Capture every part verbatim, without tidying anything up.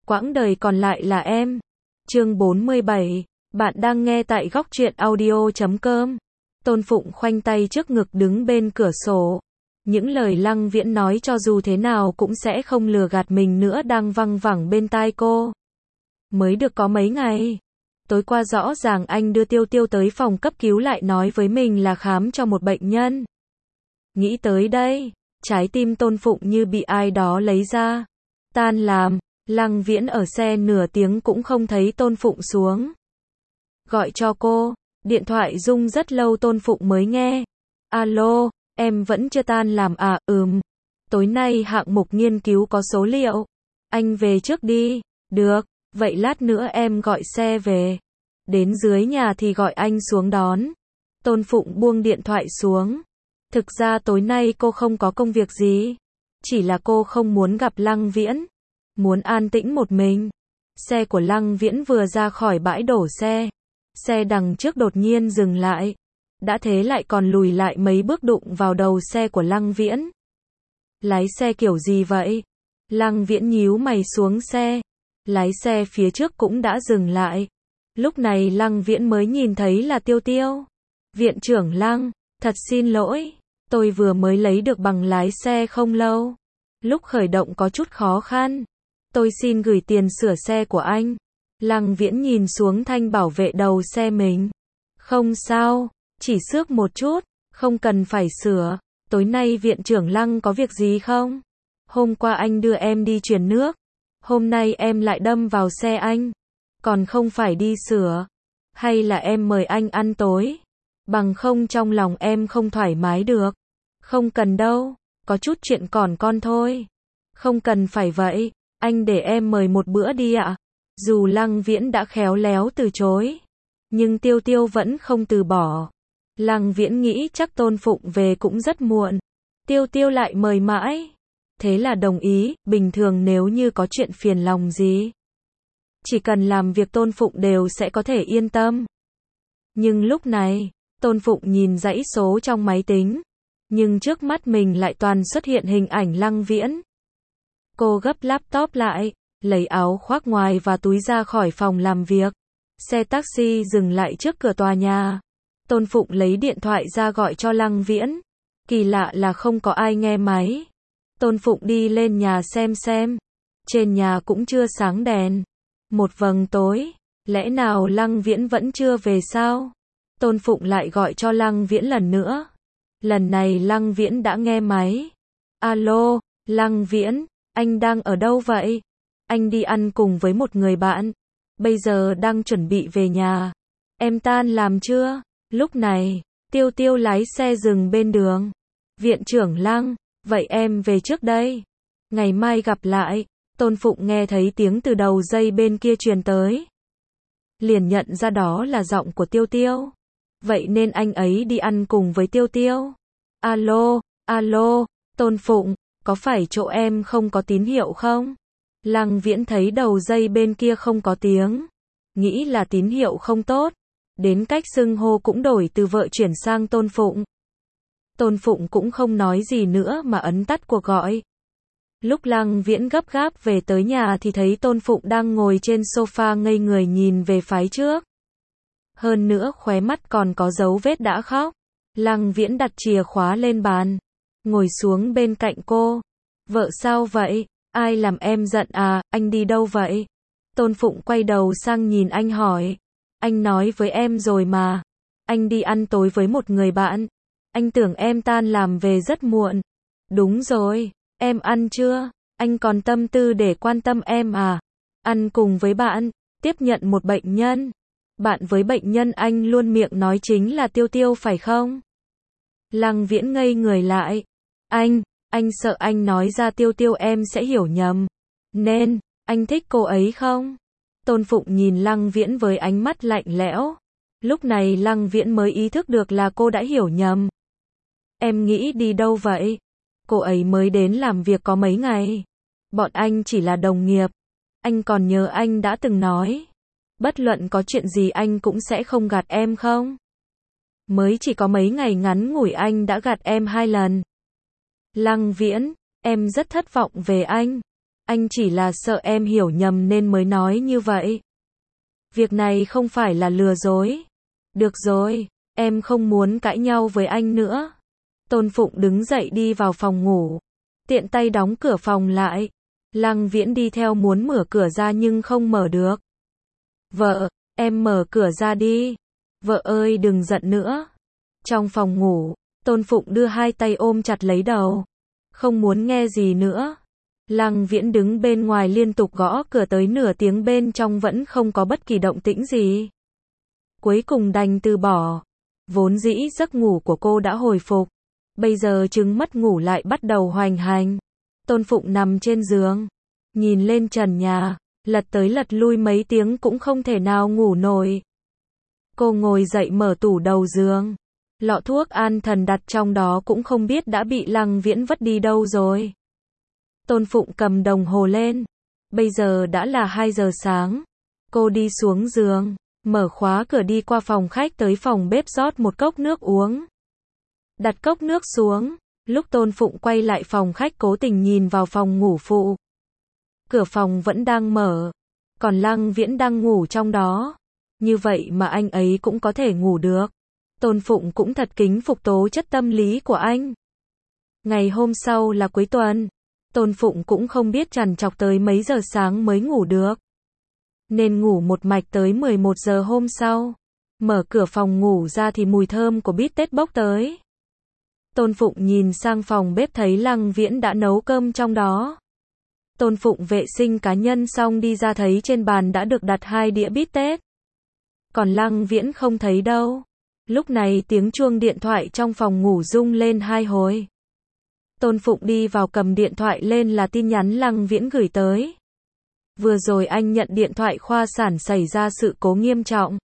quãng đời còn lại là em. Chương bốn mươi bảy, bạn đang nghe tại góc truyện audio chấm com. Tôn Phụng khoanh tay trước ngực đứng bên cửa sổ. Những lời Lăng Viễn nói cho dù thế nào cũng sẽ không lừa gạt mình nữa đang văng vẳng bên tai cô. Mới được có mấy ngày. Tối qua rõ ràng anh đưa Tiêu Tiêu tới phòng cấp cứu lại nói với mình là khám cho một bệnh nhân. Nghĩ tới đây, trái tim Tôn Phụng như bị ai đó lấy ra. Tan làm, Lăng Viễn ở xe nửa tiếng cũng không thấy Tôn Phụng xuống. Gọi cho cô, điện thoại rung rất lâu Tôn Phụng mới nghe. Alo, em vẫn chưa tan làm à, ừm. Tối nay hạng mục nghiên cứu có số liệu. Anh về trước đi, được, vậy lát nữa em gọi xe về. Đến dưới nhà thì gọi anh xuống đón. Tôn Phụng buông điện thoại xuống. Thực ra tối nay cô không có công việc gì. Chỉ là cô không muốn gặp Lăng Viễn. Muốn an tĩnh một mình. Xe của Lăng Viễn vừa ra khỏi bãi đổ xe. Xe đằng trước đột nhiên dừng lại. Đã thế lại còn lùi lại mấy bước đụng vào đầu xe của Lăng Viễn. Lái xe kiểu gì vậy? Lăng Viễn nhíu mày xuống xe. Lái xe phía trước cũng đã dừng lại. Lúc này Lăng Viễn mới nhìn thấy là Tiêu Tiêu. Viện trưởng Lăng, thật xin lỗi. Tôi vừa mới lấy được bằng lái xe không lâu. Lúc khởi động có chút khó khăn. Tôi xin gửi tiền sửa xe của anh. Lăng Viễn nhìn xuống thanh bảo vệ đầu xe mình. Không sao, chỉ xước một chút, không cần phải sửa. Tối nay viện trưởng Lăng có việc gì không? Hôm qua anh đưa em đi chuyển nước. Hôm nay em lại đâm vào xe anh. Còn không phải đi sửa. Hay là em mời anh ăn tối? Bằng không trong lòng em không thoải mái được. Không cần đâu, có chút chuyện còn con thôi. Không cần phải vậy, anh để em mời một bữa đi ạ. Dù Lăng Viễn đã khéo léo từ chối, nhưng Tiêu Tiêu vẫn không từ bỏ. Lăng Viễn nghĩ chắc Tôn Phụng về cũng rất muộn. Tiêu Tiêu lại mời mãi. Thế là đồng ý, bình thường nếu như có chuyện phiền lòng gì. Chỉ cần làm việc Tôn Phụng đều sẽ có thể yên tâm. Nhưng lúc này, Tôn Phụng nhìn dãy số trong máy tính. Nhưng trước mắt mình lại toàn xuất hiện hình ảnh Lăng Viễn. Cô gấp laptop lại, lấy áo khoác ngoài và túi ra khỏi phòng làm việc. Xe taxi dừng lại trước cửa tòa nhà. Tôn Phụng lấy điện thoại ra gọi cho Lăng Viễn. Kỳ lạ là không có ai nghe máy. Tôn Phụng đi lên nhà xem xem. Trên nhà cũng chưa sáng đèn. Một vầng tối. Lẽ nào Lăng Viễn vẫn chưa về sao? Tôn Phụng lại gọi cho Lăng Viễn lần nữa. Lần này Lăng Viễn đã nghe máy. Alo, Lăng Viễn, anh đang ở đâu vậy? Anh đi ăn cùng với một người bạn. Bây giờ đang chuẩn bị về nhà. Em tan làm chưa? Lúc này, Tiêu Tiêu lái xe dừng bên đường. Viện trưởng Lăng, vậy em về trước đây. Ngày mai gặp lại. Tôn Phụng nghe thấy tiếng từ đầu dây bên kia truyền tới. Liền nhận ra đó là giọng của Tiêu Tiêu. Vậy nên anh ấy đi ăn cùng với Tiêu Tiêu. Alo, alo, Tôn Phụng, có phải chỗ em không có tín hiệu không? Lăng Viễn thấy đầu dây bên kia không có tiếng. Nghĩ là tín hiệu không tốt. Đến cách xưng hô cũng đổi từ vợ chuyển sang Tôn Phụng. Tôn Phụng cũng không nói gì nữa mà ấn tắt cuộc gọi. Lúc Lăng Viễn gấp gáp về tới nhà thì thấy Tôn Phụng đang ngồi trên sofa ngây người nhìn về phía trước. Hơn nữa khóe mắt còn có dấu vết đã khóc. Lăng Viễn đặt chìa khóa lên bàn. Ngồi xuống bên cạnh cô. Vợ sao vậy? Ai làm em giận à? Anh đi đâu vậy? Tôn Phụng quay đầu sang nhìn anh hỏi. Anh nói với em rồi mà. Anh đi ăn tối với một người bạn. Anh tưởng em tan làm về rất muộn. Đúng rồi. Em ăn chưa? Anh còn tâm tư để quan tâm em à? Ăn cùng với bạn. Tiếp nhận một bệnh nhân. Bạn với bệnh nhân anh luôn miệng nói chính là Tiêu Tiêu phải không? Lăng Viễn ngây người lại. Anh, anh sợ anh nói ra Tiêu Tiêu em sẽ hiểu nhầm. Nên, anh thích cô ấy không? Tôn Phụng nhìn Lăng Viễn với ánh mắt lạnh lẽo. Lúc này Lăng Viễn mới ý thức được là cô đã hiểu nhầm. Em nghĩ đi đâu vậy? Cô ấy mới đến làm việc có mấy ngày. Bọn anh chỉ là đồng nghiệp. Anh còn nhớ anh đã từng nói. Bất luận có chuyện gì anh cũng sẽ không gạt em không? Mới chỉ có mấy ngày ngắn ngủi anh đã gạt em hai lần. Lăng Viễn, em rất thất vọng về anh. anh chỉ là sợ em hiểu nhầm nên mới nói như vậy. Việc này không phải là lừa dối. Được rồi, em không muốn cãi nhau với anh nữa. Tôn Phụng đứng dậy đi vào phòng ngủ, tiện tay đóng cửa phòng lại. Lăng Viễn đi theo muốn mở cửa ra nhưng không mở được. Vợ, em mở cửa ra đi. Vợ ơi đừng giận nữa. Trong phòng ngủ, Tôn Phụng đưa hai tay ôm chặt lấy đầu. Không muốn nghe gì nữa. Lăng Viễn đứng bên ngoài liên tục gõ cửa tới nửa tiếng bên trong vẫn không có bất kỳ động tĩnh gì. Cuối cùng đành từ bỏ. Vốn dĩ giấc ngủ của cô đã hồi phục. Bây giờ chứng mất ngủ lại bắt đầu hoành hành. Tôn Phụng nằm trên giường, nhìn lên trần nhà, lật tới lật lui mấy tiếng cũng không thể nào ngủ nổi. Cô ngồi dậy mở tủ đầu giường. Lọ thuốc an thần đặt trong đó cũng không biết đã bị Lăng Viễn vứt đi đâu rồi. Tôn Phụng cầm đồng hồ lên. Bây giờ đã là hai giờ sáng. Cô đi xuống giường, mở khóa cửa đi qua phòng khách tới phòng bếp rót một cốc nước uống. Đặt cốc nước xuống. Lúc Tôn Phụng quay lại phòng khách cố tình nhìn vào phòng ngủ phụ. Cửa phòng vẫn đang mở. Còn Lăng Viễn đang ngủ trong đó. Như vậy mà anh ấy cũng có thể ngủ được. Tôn Phụng cũng thật kính phục tố chất tâm lý của anh. Ngày hôm sau là cuối tuần. Tôn Phụng cũng không biết trằn trọc tới mấy giờ sáng mới ngủ được. Nên ngủ một mạch tới mười một giờ hôm sau. Mở cửa phòng ngủ ra thì mùi thơm của bít tết bốc tới. Tôn Phụng nhìn sang phòng bếp thấy Lăng Viễn đã nấu cơm trong đó. Tôn Phụng vệ sinh cá nhân xong đi ra thấy trên bàn đã được đặt hai đĩa bít tết. Còn Lăng Viễn không thấy đâu. Lúc này tiếng chuông điện thoại trong phòng ngủ rung lên hai hồi. Tôn Phụng đi vào cầm điện thoại lên là tin nhắn Lăng Viễn gửi tới. Vừa rồi anh nhận điện thoại khoa sản xảy ra sự cố nghiêm trọng.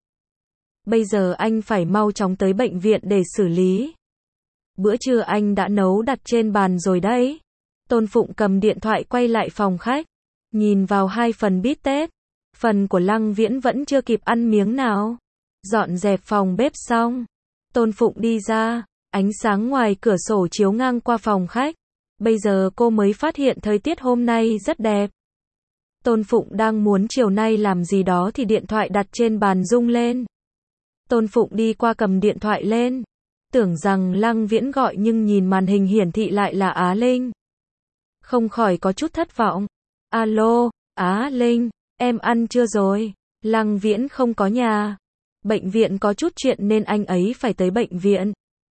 Bây giờ anh phải mau chóng tới bệnh viện để xử lý. Bữa trưa anh đã nấu đặt trên bàn rồi đấy. Tôn Phụng cầm điện thoại quay lại phòng khách. Nhìn vào hai phần bít tết. Phần của Lăng Viễn vẫn chưa kịp ăn miếng nào. Dọn dẹp phòng bếp xong. Tôn Phụng đi ra. Ánh sáng ngoài cửa sổ chiếu ngang qua phòng khách. Bây giờ cô mới phát hiện thời tiết hôm nay rất đẹp. Tôn Phụng đang muốn chiều nay làm gì đó thì điện thoại đặt trên bàn rung lên. Tôn Phụng đi qua cầm điện thoại lên. Tưởng rằng Lăng Viễn gọi nhưng nhìn màn hình hiển thị lại là Á Linh. Không khỏi có chút thất vọng. Alo, Á Linh, em ăn chưa rồi? Lăng Viễn không có nhà. Bệnh viện có chút chuyện nên anh ấy phải tới bệnh viện.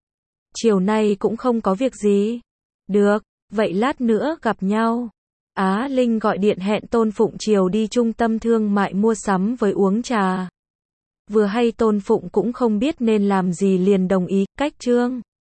Chiều nay cũng không có việc gì. Được, vậy lát nữa gặp nhau. Á Linh gọi điện hẹn Tôn Phụng chiều đi trung tâm thương mại mua sắm với uống trà. Vừa hay Tôn Phụng cũng không biết nên làm gì liền đồng ý, cách chương.